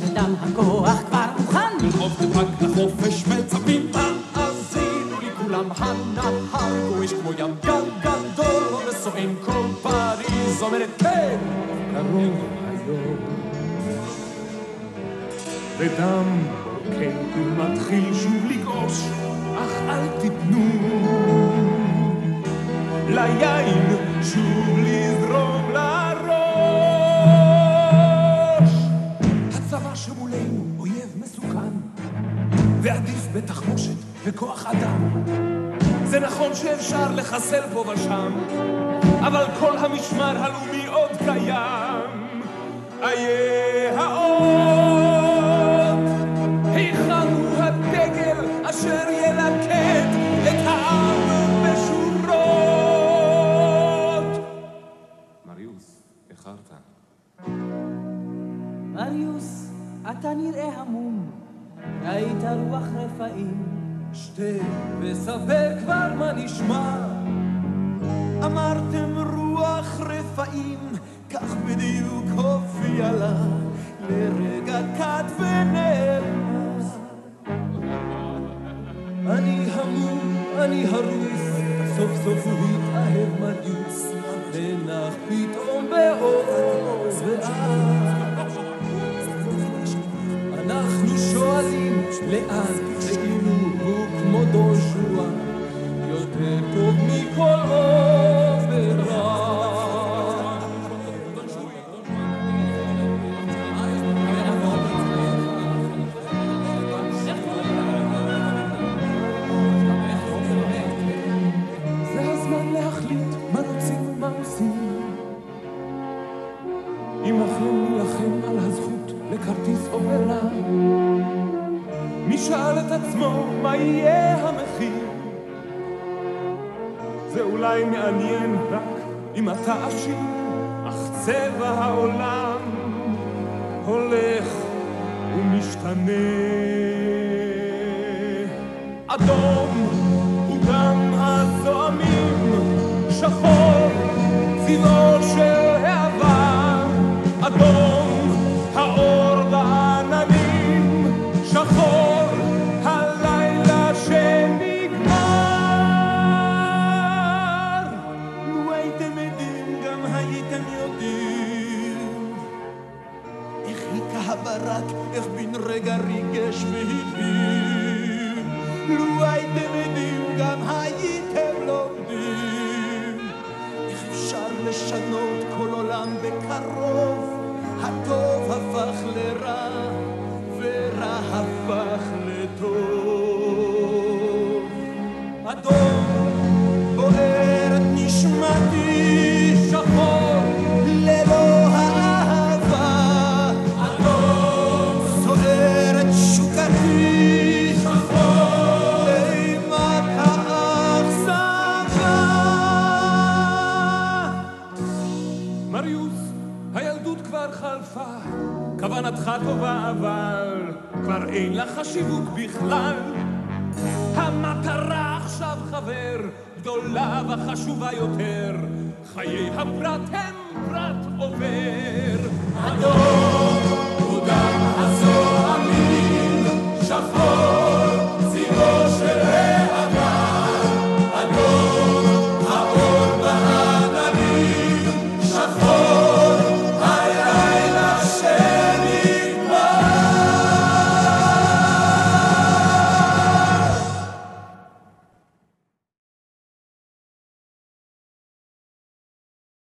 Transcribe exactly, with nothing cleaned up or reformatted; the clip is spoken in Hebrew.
ודם הכוח כבר מוכן. לחוף דפק לחופש מצפים, מאזינו לי כולם, הנהר גועש כמו ים גל גדול, וסועם כל פריז אומרת כן, קרוב היום. ודם כן ומתחיל שוב לגעוש, אך אל תיתנו ליין שוב לזרום לראש. הצבא שמולנו אויב מסוכן, ועדיף בתחמושת וכוח אדם. זה נכון שאפשר לחסל פה ושם, אבל כל המשמר הלאומי עוד קיים. איי האות, היכנו הדגל אשר ילכד את העם בשורות. מריוס, איחרת. מריוס, אתה נראה המום, ראית רוח רפאים. שתה וספר כבר מה נשמע. אמרתם רוח רפאים, כך בדיוק הופיע לה, לרגע קט ונעלם. אני המום, אני הרוס, סוף סוף הוא התאהב מריוס, ונח פתאום בעוז ואז. אנחנו שואלים לאן כאילו הוא כמו דושוע, יותר טוב מכל אור ורע. זה הזמן להחליט מה רוצים ומה עושים. אם אכן נלחם על הזכות לכרטיס עוברה, מי שאל את עצמו מה יהיה המחיר? זה אולי מעניין רק אם אתה עשיר, אך צבע העולם הולך ומשתנה. אדום הוא דם הזועמים, שחור צבעו של העבר. אדום האור בעננים, שחור הלילה שנגמר. לו הייתם עדים גם הייתם יודעים איך היכה הברק, איך בן רגע ריגש והדהים. לו הייתם עדים גם הייתם לומדים איך אפשר לשנות כל עולם בקרוב. הטוב הפך לרע ורע הפך לטוב. אדום בוער נשמתי, שחור ללא האהבה. אדום סוער את שוקתי, שחור אימת האכזבה. מריוס, הילדות כבר חלפה, כוונתך טובה אבל כבר אין לה חשיבות בכלל. המטרה עכשיו חבר גדולה וחשובה יותר, חיי הפרט הם פרט עובר. אדום